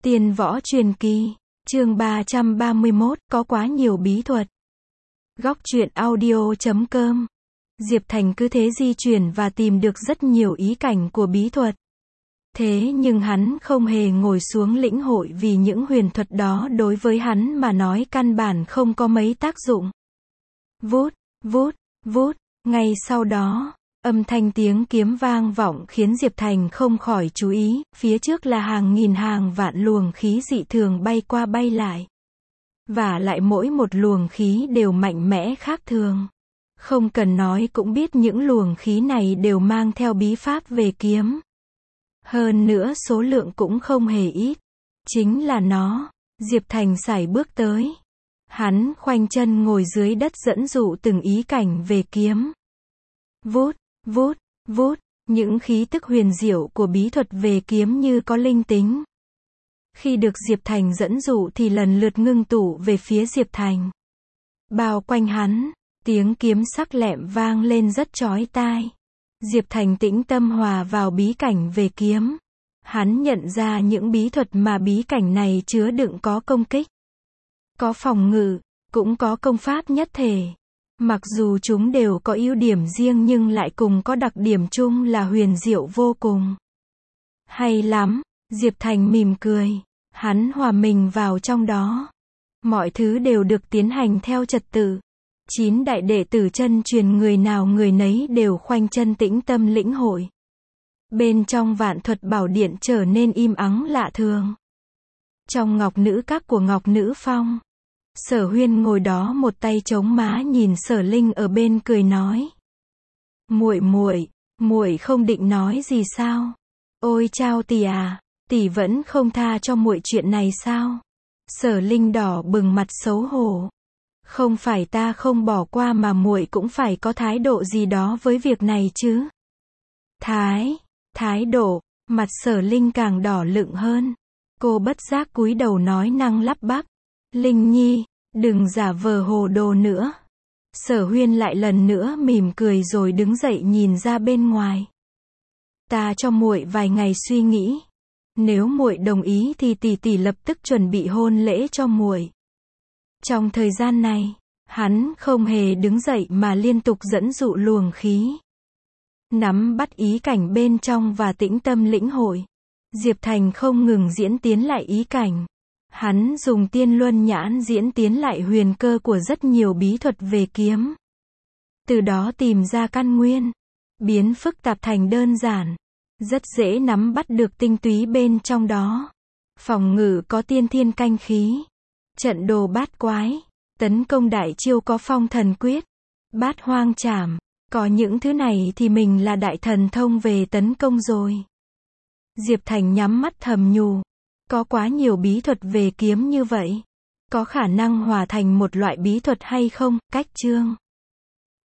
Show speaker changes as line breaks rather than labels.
Tiên võ truyền kỳ, chương 331, có quá nhiều bí thuật. Góc truyện audio.com. Diệp Thành cứ thế di chuyển và tìm được rất nhiều ý cảnh của bí thuật. Thế nhưng hắn không hề ngồi xuống lĩnh hội vì những huyền thuật đó đối với hắn mà nói căn bản không có mấy tác dụng. Vút, vút, vút, ngay sau đó, âm thanh tiếng kiếm vang vọng khiến Diệp Thành không khỏi chú ý, phía trước là hàng nghìn hàng vạn luồng khí dị thường bay qua bay lại. Và lại mỗi một luồng khí đều mạnh mẽ khác thường. Không cần nói cũng biết những luồng khí này đều mang theo bí pháp về kiếm. Hơn nữa số lượng cũng không hề ít. Chính là nó. Diệp Thành sải bước tới. Hắn khoanh chân ngồi dưới đất dẫn dụ từng ý cảnh về kiếm. Vút, vút, vút, những khí tức huyền diệu của bí thuật về kiếm như có linh tính. Khi được Diệp Thành dẫn dụ thì lần lượt ngưng tụ về phía Diệp Thành. Bao quanh hắn, tiếng kiếm sắc lẹm vang lên rất chói tai. Diệp Thành tĩnh tâm hòa vào bí cảnh về kiếm. Hắn nhận ra những bí thuật mà bí cảnh này chứa đựng có công kích, có phòng ngự, cũng có công pháp nhất thể. Mặc dù chúng đều có ưu điểm riêng nhưng lại cùng có đặc điểm chung là huyền diệu vô cùng. Hay lắm, Diệp Thành mỉm cười. Hắn hòa mình vào trong đó. Mọi thứ đều được tiến hành theo trật tự. 9 đại đệ tử chân truyền người nào người nấy đều khoanh chân tĩnh tâm lĩnh hội. Bên trong Vạn Thuật Bảo Điện trở nên im ắng lạ thường. Trong Ngọc Nữ Các của Ngọc Nữ Phong, Sở Huyên ngồi đó một tay chống má nhìn Sở Linh ở bên cười nói: muội không định nói gì sao? Ôi chao tỷ à, tỷ vẫn không tha cho muội chuyện này sao? Sở Linh đỏ bừng mặt xấu hổ. Không phải ta không bỏ qua mà muội cũng phải có thái độ gì đó với việc này chứ. Thái độ, mặt Sở Linh càng đỏ lựng hơn. Cô bất giác cúi đầu nói năng lắp bắp: Linh Nhi, đừng giả vờ hồ đồ nữa. Sở Huyên lại lần nữa mỉm cười rồi đứng dậy nhìn ra bên ngoài. Ta cho muội vài ngày suy nghĩ. Nếu muội đồng ý thì tỷ lập tức chuẩn bị hôn lễ cho muội. Trong thời gian này, hắn không hề đứng dậy mà liên tục dẫn dụ luồng khí. Nắm bắt ý cảnh bên trong và tĩnh tâm lĩnh hội. Diệp Thành không ngừng diễn tiến lại ý cảnh. Hắn dùng tiên luân nhãn diễn tiến lại huyền cơ của rất nhiều bí thuật về kiếm. Từ đó tìm ra căn nguyên, biến phức tạp thành đơn giản. Rất dễ nắm bắt được tinh túy bên trong đó. Phòng ngự có tiên thiên canh khí. Trận đồ bát quái. Tấn công đại chiêu có phong thần quyết. Bát hoang trảm. Có những thứ này thì mình là đại thần thông về tấn công rồi. Diệp Thành nhắm mắt thầm nhủ. Có quá nhiều bí thuật về kiếm như vậy. Có khả năng hòa thành một loại bí thuật hay không? Cách chương